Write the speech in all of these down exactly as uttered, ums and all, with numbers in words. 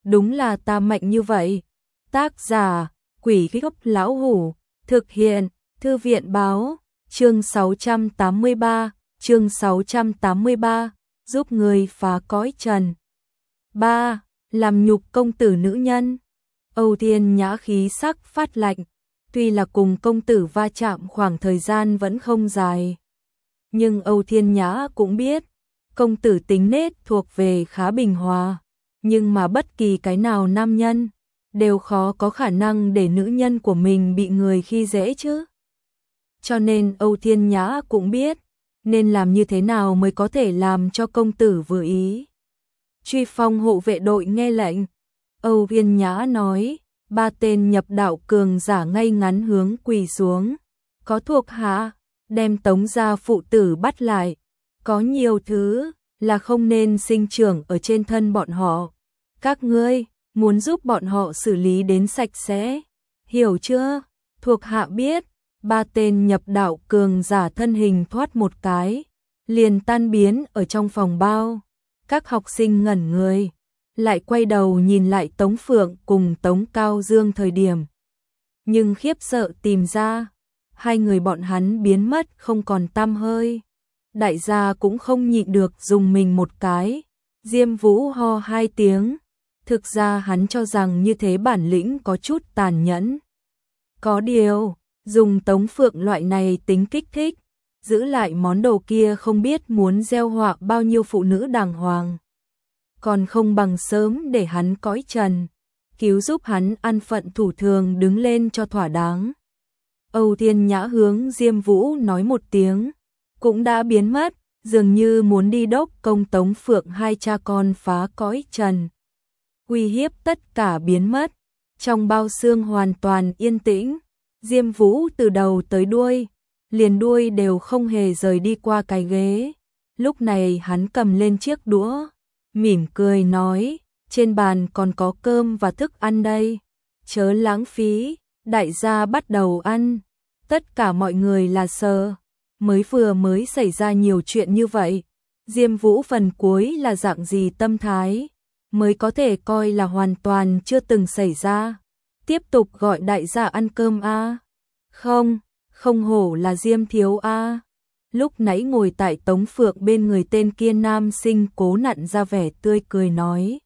đúng là ta mạnh như vậy. Tác giả, Quỷ Gốc Lão Hủ, thực hiện, Thư viện Báo, chương sáu trăm tám mươi ba, chương sáu trăm tám mươi ba, giúp người phá cõi trần. ba. Làm nhục công tử nữ nhân. Âu Thiên Nhã khí sắc phát lạnh, tuy là cùng công tử va chạm khoảng thời gian vẫn không dài. Nhưng Âu Thiên Nhã cũng biết, công tử tính nết thuộc về khá bình hòa, nhưng mà bất kỳ cái nào nam nhân, đều khó có khả năng để nữ nhân của mình bị người khi dễ chứ. Cho nên Âu Thiên Nhã cũng biết, nên làm như thế nào mới có thể làm cho công tử vừa ý. Truy Phong hộ vệ đội nghe lệnh. Âu Thiên Nhã nói, ba tên nhập đạo cường giả ngay ngắn hướng quỳ xuống. Có thuộc hạ, đem Tống gia phụ tử bắt lại. Có nhiều thứ là không nên sinh trưởng ở trên thân bọn họ. Các ngươi muốn giúp bọn họ xử lý đến sạch sẽ. Hiểu chưa? Thuộc hạ biết. Ba tên nhập đạo cường giả thân hình thoát một cái, liền tan biến ở trong phòng bao. Các học sinh ngẩn người, lại quay đầu nhìn lại Tống Phượng cùng Tống Cao Dương thời điểm. Nhưng khiếp sợ tìm ra, hai người bọn hắn biến mất không còn tăm hơi. Đại gia cũng không nhịn được dùng mình một cái. Diêm Vũ ho hai tiếng. Thực ra hắn cho rằng như thế bản lĩnh có chút tàn nhẫn. Có điều, dùng Tống Phượng loại này tính kích thích, giữ lại món đồ kia không biết muốn gieo họa bao nhiêu phụ nữ đàng hoàng. Còn không bằng sớm để hắn cõi trần, cứu giúp hắn ăn phận thủ thường đứng lên cho thỏa đáng. Âu Thiên Nhã hướng Diêm Vũ nói một tiếng, cũng đã biến mất, dường như muốn đi đốc công Tống Phượng hai cha con phá cõi trần. Uy hiếp tất cả biến mất, trong bao xương hoàn toàn yên tĩnh. Diêm Vũ từ đầu tới đuôi, liền đuôi đều không hề rời đi qua cái ghế. Lúc này hắn cầm lên chiếc đũa, mỉm cười nói, trên bàn còn có cơm và thức ăn đây. Chớ lãng phí, đại gia bắt đầu ăn. Tất cả mọi người là sợ, mới vừa mới xảy ra nhiều chuyện như vậy. Diêm Vũ phần cuối là dạng gì tâm thái, mới có thể coi là hoàn toàn chưa từng xảy ra. Tiếp tục gọi đại gia ăn cơm a. À? Không, không hổ là Diêm thiếu a. À? Lúc nãy ngồi tại Tống Phượng bên người tên kia nam sinh cố nặn ra vẻ tươi cười nói.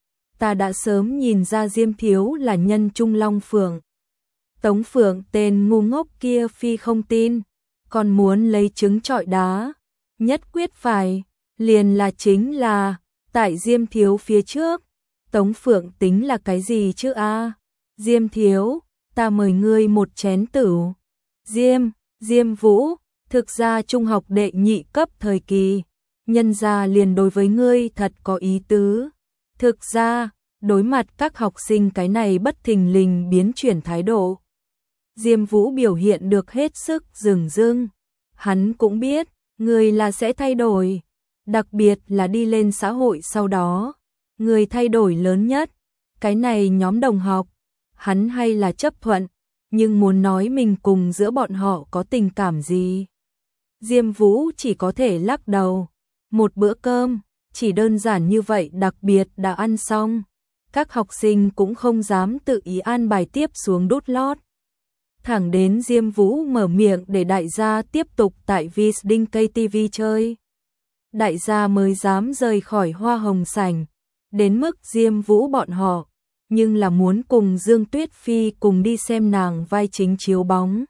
Ta đã sớm nhìn ra Diêm thiếu là nhân Trung Long Phượng. Tống Phượng tên ngu ngốc kia phi không tin, còn muốn lấy trứng trọi đá. Nhất quyết phải, liền là chính là, tại Diêm thiếu phía trước. Tống Phượng tính là cái gì chứ a? À? Diêm thiếu, ta mời ngươi một chén tửu. Diêm, Diêm Vũ, thực ra trung học đệ nhị cấp thời kỳ, nhân gia liền đối với ngươi thật có ý tứ. Thực ra, đối mặt các học sinh cái này bất thình lình biến chuyển thái độ, Diêm Vũ biểu hiện được hết sức dửng dưng. Hắn cũng biết, người là sẽ thay đổi, đặc biệt là đi lên xã hội sau đó. Người thay đổi lớn nhất, cái này nhóm đồng học, hắn hay là chấp thuận, nhưng muốn nói mình cùng giữa bọn họ có tình cảm gì. Diêm Vũ chỉ có thể lắc đầu. Một bữa cơm, chỉ đơn giản như vậy đặc biệt đã ăn xong. Các học sinh cũng không dám tự ý an bài tiếp xuống đút lót. Thẳng đến Diêm Vũ mở miệng để đại gia tiếp tục tại Visding ca tê vê chơi. Đại gia mới dám rời khỏi hoa hồng sảnh, đến mức Diêm Vũ bọn họ, nhưng là muốn cùng Dương Tuyết Phi cùng đi xem nàng vai chính chiếu bóng.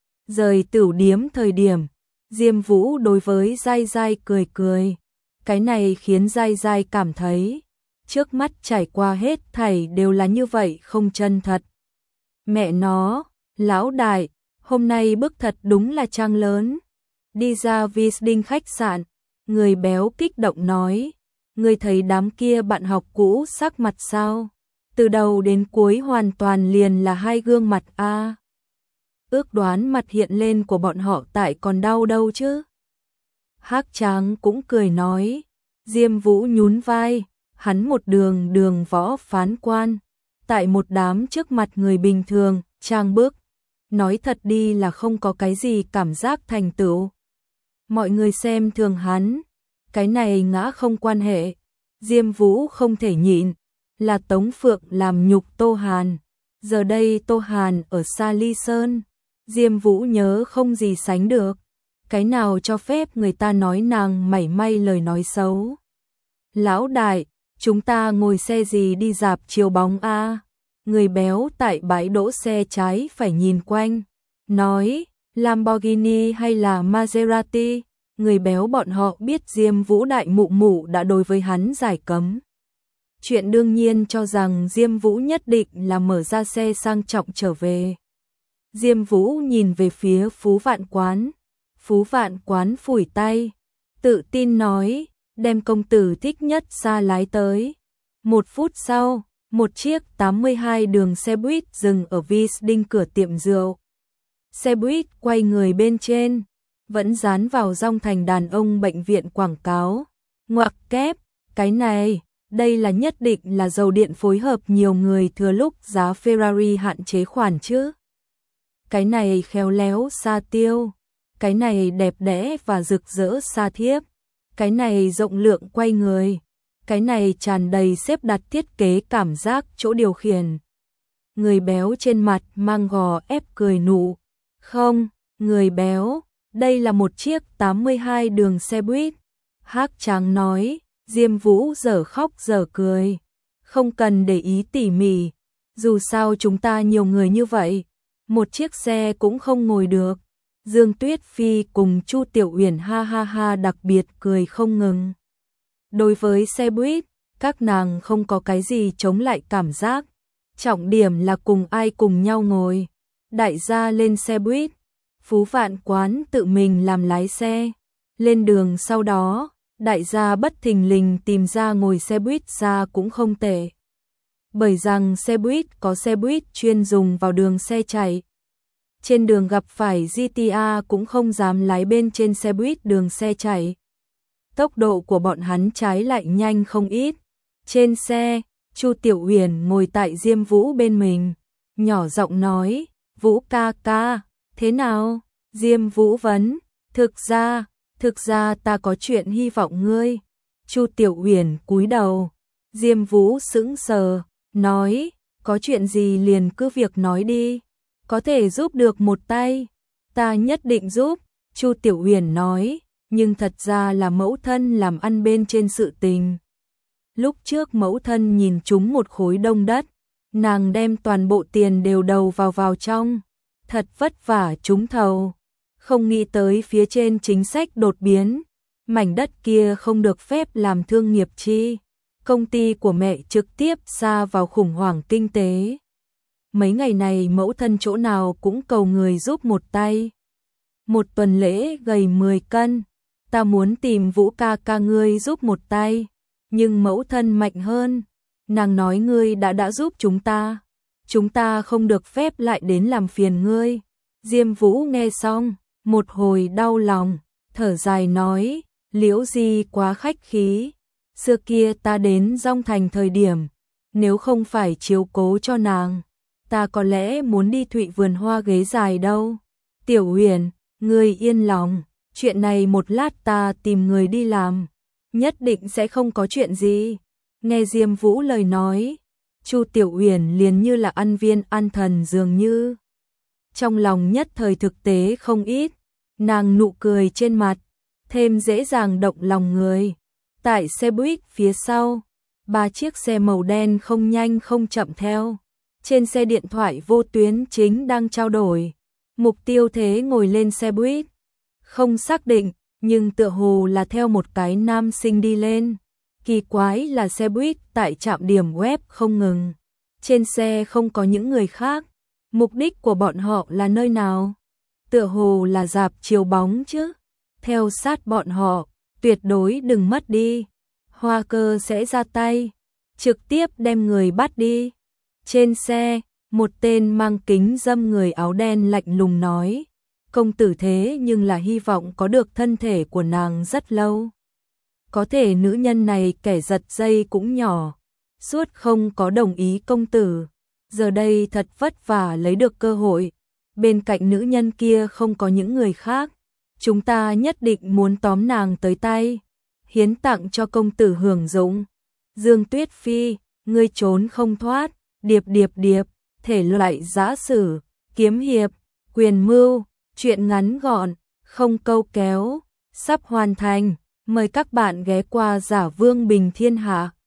Rời tửu điếm thời điểm, Diêm Vũ đối với Giai Giai cười cười. Cái này khiến Giai Giai cảm thấy, trước mắt trải qua hết thảy đều là như vậy không chân thật. Mẹ nó, lão đại, hôm nay bức thật đúng là trang lớn. Đi ra Visding khách sạn, người béo kích động nói, người thấy đám kia bạn học cũ sắc mặt sao? Từ đầu đến cuối hoàn toàn liền là hai gương mặt a. À. Ước đoán mặt hiện lên của bọn họ tại còn đau đâu chứ? Hắc Tráng cũng cười nói. Diêm Vũ nhún vai, hắn một đường đường võ phán quan, tại một đám trước mặt người bình thường, trang bức, nói thật đi là không có cái gì cảm giác thành tựu. Mọi người xem thường hắn, cái này ngã không quan hệ. Diêm Vũ không thể nhịn, là Tống Phượng làm nhục Tô Hàn. Giờ đây Tô Hàn ở xa Ly Sơn, Diêm Vũ nhớ không gì sánh được. Cái nào cho phép người ta nói nàng mảy may lời nói xấu. Lão đại, chúng ta ngồi xe gì đi rạp chiếu bóng a? Người béo tại bãi đỗ xe trái phải nhìn quanh, nói, Lamborghini hay là Maserati? Người béo bọn họ biết Diêm Vũ đại mụ mụ đã đối với hắn giải cấm. Chuyện đương nhiên cho rằng Diêm Vũ nhất định là mở ra xe sang trọng trở về. Diêm Vũ nhìn về phía Phú Vạn Quán. Phú Vạn Quán phủi tay, tự tin nói, đem công tử thích nhất xa lái tới. Một phút sau, một chiếc tám mươi hai đường xe buýt dừng ở Visding cửa tiệm rượu. Xe buýt quay người bên trên, vẫn dán vào rong thành đàn ông bệnh viện quảng cáo. Ngoặc kép, cái này, đây là nhất định là dầu điện phối hợp nhiều người thừa lúc giá Ferrari hạn chế khoản chứ. Cái này khéo léo xa tiêu, cái này đẹp đẽ và rực rỡ xa thiếp, cái này rộng lượng quay người, cái này tràn đầy xếp đặt thiết kế cảm giác chỗ điều khiển. Người béo trên mặt mang gò ép cười nụ. Không, người béo, đây là một chiếc tám mươi hai đường xe buýt. Hắc Tráng nói, Diêm Vũ dở khóc dở cười. Không cần để ý tỉ mỉ, dù sao chúng ta nhiều người như vậy, một chiếc xe cũng không ngồi được. Dương Tuyết Phi cùng Chu Tiểu Uyển ha ha ha đặc biệt cười không ngừng. Đối với xe buýt, các nàng không có cái gì chống lại cảm giác. Trọng điểm là cùng ai cùng nhau ngồi. Đại gia lên xe buýt, Phú Vạn Quán tự mình làm lái xe. Lên đường sau đó, đại gia bất thình lình tìm ra ngồi xe buýt ra cũng không tệ. Bởi rằng xe buýt có xe buýt chuyên dùng vào đường xe chạy. Trên đường gặp phải giê tê a cũng không dám lái bên trên xe buýt đường xe chạy. Tốc độ của bọn hắn trái lại nhanh không ít. Trên xe, Chu Tiểu Uyển ngồi tại Diêm Vũ bên mình, nhỏ giọng nói, Vũ ca ca, thế nào? Diêm Vũ vấn, thực ra, thực ra ta có chuyện hy vọng ngươi. Chu Tiểu Uyển cúi đầu, Diêm Vũ sững sờ, nói, có chuyện gì liền cứ việc nói đi, có thể giúp được một tay, ta nhất định giúp. Chu Tiểu Uyển nói, nhưng thật ra là mẫu thân làm ăn bên trên sự tình. Lúc trước mẫu thân nhìn trúng một khối đông đất, nàng đem toàn bộ tiền đều đầu vào vào trong, thật vất vả trúng thầu, không nghĩ tới phía trên chính sách đột biến, mảnh đất kia không được phép làm thương nghiệp chi, công ty của mẹ trực tiếp sa vào khủng hoảng kinh tế. Mấy ngày này mẫu thân chỗ nào cũng cầu người giúp một tay. Một tuần lễ gầy mười cân, ta muốn tìm Vũ ca ca ngươi giúp một tay, nhưng mẫu thân mạnh hơn, nàng nói ngươi đã đã giúp chúng ta, chúng ta không được phép lại đến làm phiền ngươi. Diêm Vũ nghe xong, một hồi đau lòng, thở dài nói, Liễu Di quá khách khí, xưa kia ta đến Dong Thành thời điểm, nếu không phải chiếu cố cho nàng, ta có lẽ muốn đi Thụy Vườn Hoa ghế dài đâu. Tiểu Uyển, ngươi yên lòng, chuyện này một lát ta tìm người đi làm, nhất định sẽ không có chuyện gì. Nghe Diêm Vũ lời nói, Chu Tiểu Uyển liền như là ăn viên an thần dường như. Trong lòng nhất thời thực tế không ít, nàng nụ cười trên mặt, thêm dễ dàng động lòng người. Tại xe buýt phía sau, ba chiếc xe màu đen không nhanh không chậm theo. Trên xe điện thoại vô tuyến chính đang trao đổi. Mục Tiêu Thế ngồi lên xe buýt, không xác định, nhưng tựa hồ là theo một cái nam sinh đi lên. Kỳ quái là xe buýt tại trạm điểm web không ngừng. Trên xe không có những người khác. Mục đích của bọn họ là nơi nào? Tựa hồ là rạp chiếu bóng chứ. Theo sát bọn họ, tuyệt đối đừng mất đi. Hoa Cơ sẽ ra tay, trực tiếp đem người bắt đi. Trên xe, một tên mang kính dâm người áo đen lạnh lùng nói, công tử thế nhưng là hy vọng có được thân thể của nàng rất lâu. Có thể nữ nhân này kẻ giật dây cũng nhỏ, suốt không có đồng ý công tử. Giờ đây thật vất vả lấy được cơ hội, bên cạnh nữ nhân kia không có những người khác. Chúng ta nhất định muốn tóm nàng tới tay, hiến tặng cho công tử hưởng dụng. Dương Tuyết Phi, ngươi trốn không thoát, điệp điệp điệp, thể loại giã sử, kiếm hiệp, quyền mưu, truyện ngắn gọn, không câu kéo, sắp hoàn thành, mời các bạn ghé qua Giả Vương Bình Thiên Hạ.